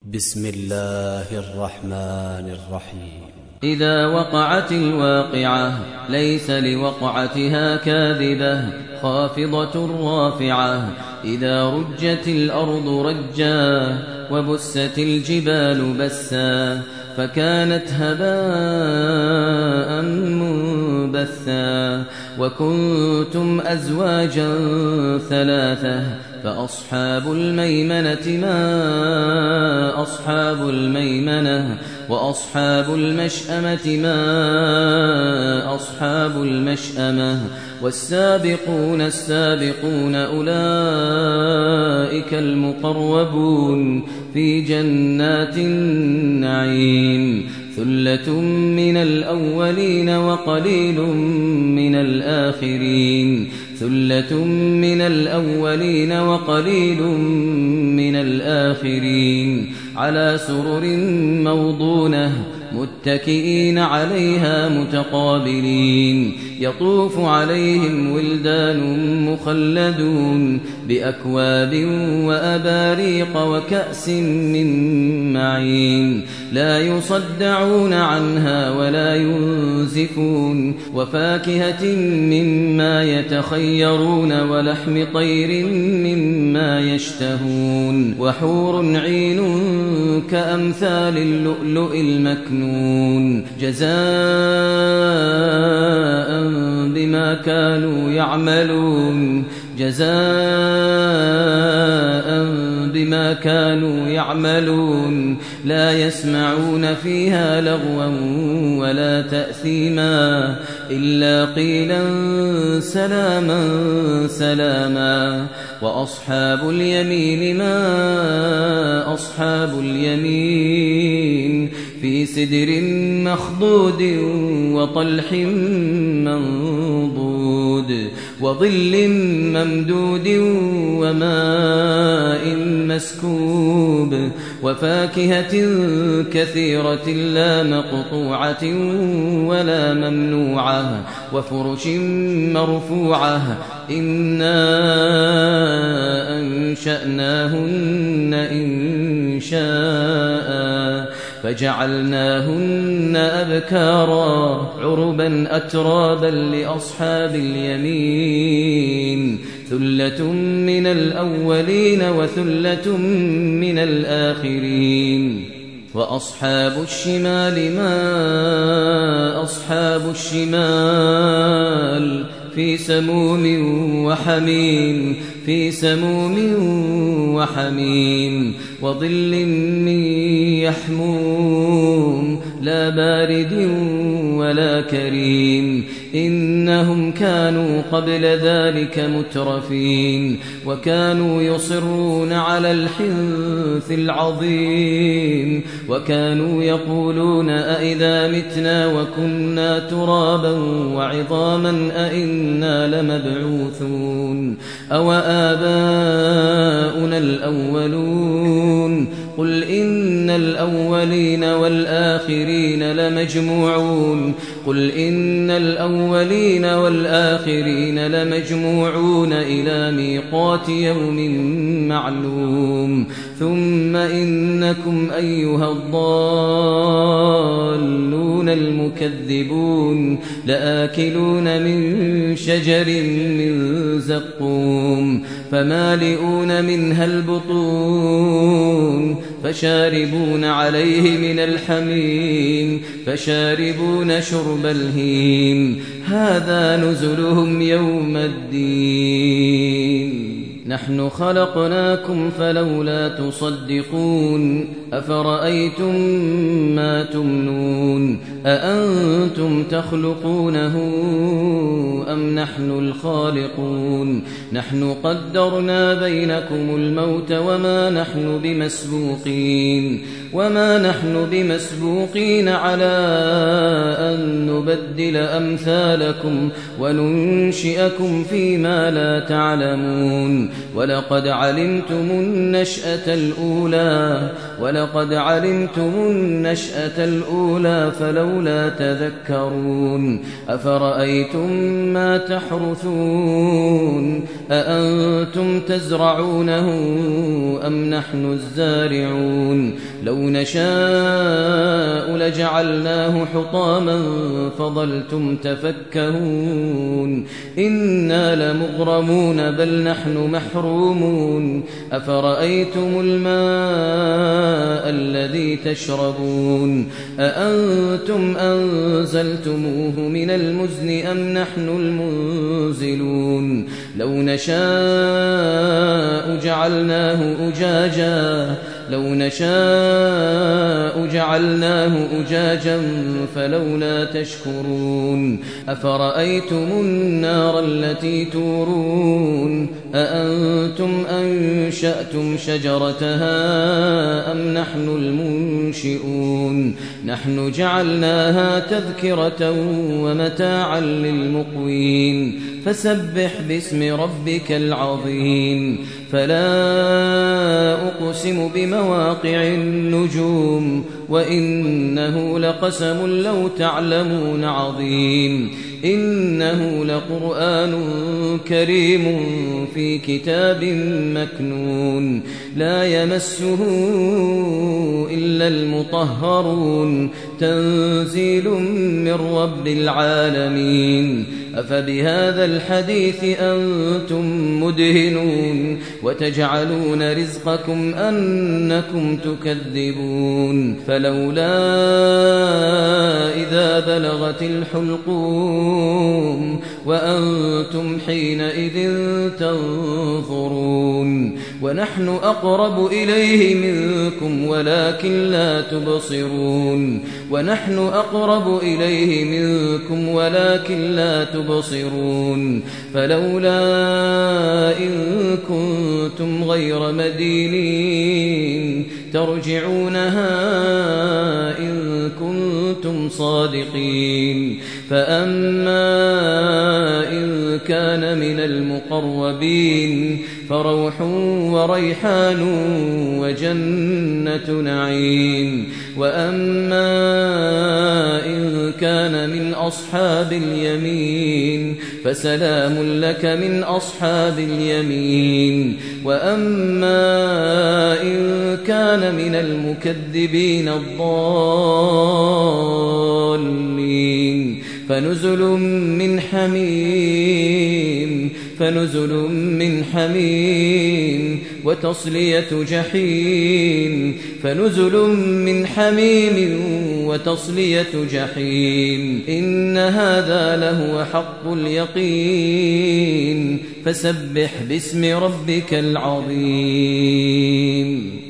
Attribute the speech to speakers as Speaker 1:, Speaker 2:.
Speaker 1: بسم الله الرحمن الرحيم.
Speaker 2: إذا وقعت الواقعة ليس لوقعتها كاذبة خافضة رافعة. إذا رجت الأرض رجا وبست الجبال بسا فكانت هباء منبثا. وكنتم أزواجا ثلاثة فأصحاب الميمنة ما أصحاب الميمنة وأصحاب المشأمة ما أصحاب المشأمة. والسابقون السابقون أولئك المقربون في جنات النعيم. ثلة من الأولين وقليل من الآخرين. ثلة من الأولين وقليل من الآخرين. على سرر موضونة متكئين عليها متقابلين. يطوف عليهم ولدان مخلدون بأكواب وأباريق وكأس من معين. لا يصدعون عنها ولا ينزفون. وفاكهة مما يتخيرون ولحم طير مما يشتهون. وحور عين كأمثال اللؤلؤ المكنون جزاء بما كانوا يعملون. جزاء بما كانوا يعملون. لا يسمعون فيها لغوا ولا تأثيما إلا قيلا سلاما سلاما. وأصحاب اليمين ما أصحاب اليمين. في سدر مخضود وطلح منضود وظل ممدود وماء مسكوب. وفاكهة كثيرة لا مقطوعة ولا ممنوعة. وفرش مرفوعة. إنا أنشأناهن إنشاء فجعلناهن أبكارا عربا أترابا لأصحاب اليمين. ثلة من الأولين وثلة من الآخرين. وأصحاب الشمال ما أصحاب الشمال. في سموم وحميم. في سموم وحميم. وظل من يحموم لا بارد ولا كريم. إنهم كانوا قبل ذلك مترفين. وكانوا يصرون على الحنث العظيم. وكانوا يقولون أئذا متنا وكنا ترابا وعظاما أئنا لمبعوثون أو آباؤنا الأولون. قل إن الأولين والآخرين لمجموعون. قل إن الأولين والآخرين لمجموعون إلى ميقات يوم معلوم. ثم إنكم أيها الضالون المكذبون لآكلون من شجر من زقوم فمالئون منها البطون فشاربون عليه من الحميم فشاربون شرب الهيم. هذا نزلهم يوم الدين. نحن خلقناكم فلولا تصدقون. أفرأيتم ما تمنون أأنتم تخلقونه أم نحن الخالقون. نحن قدرنا بينكم الموت وما نحن بمسبوقين. وما نحن بمسبوقين على أن نبدل أمثالكم وننشئكم فيما لا تعلمون ولقد علمتم النشأة الأولى فلولا تذكرون أفرأيتم ما تحرثون أأنتم تزرعونه أم نحن الزارعون لو نشاء لجعلناه حطاما فظلتم تفكهون إنا لمغرمون بل نحن محرومون أفرأيتم الماء الذي تشربون أأنتم أنزلتموه من المزن أم نحن المنزلون لو نشاء جعلناه أجاجا فلولا تشكرون أفرأيتم النار التي تورون أأنتم أنشأتم شجرتها أم نحن المنشئون نحن جعلناها تذكرة ومتاعا للمقوين فسبح باسم ربك العظيم فلا أقسم بمواقع النجوم وإنه لقسم لو تعلمون عظيم إنه لقرآن كريم في كتاب مكنون لا يمسه إلا المطهرون تنزيل من رب العالمين أفبهذا الحديث أنتم مدهنون وتجعلون رزقكم أنكم تكذبون فلولا إذا بلغت الحلقوم وأنتم حينئذ تنظرون ونحن أقرب إليه منكم ولكن لا تبصرون فلولا إن كنتم غير مدينين ترجعونها إن كنتم صادقين فأما إن كان من المقربين فروح وريحان وجنة نعيم وأما إن كان من أصحاب اليمين فسلام لك من أصحاب اليمين وأما إن كان من المكذبين الضالين فنزل من حميم وتصلية جحيم إن هذا لهو حق اليقين فسبح باسم ربك العظيم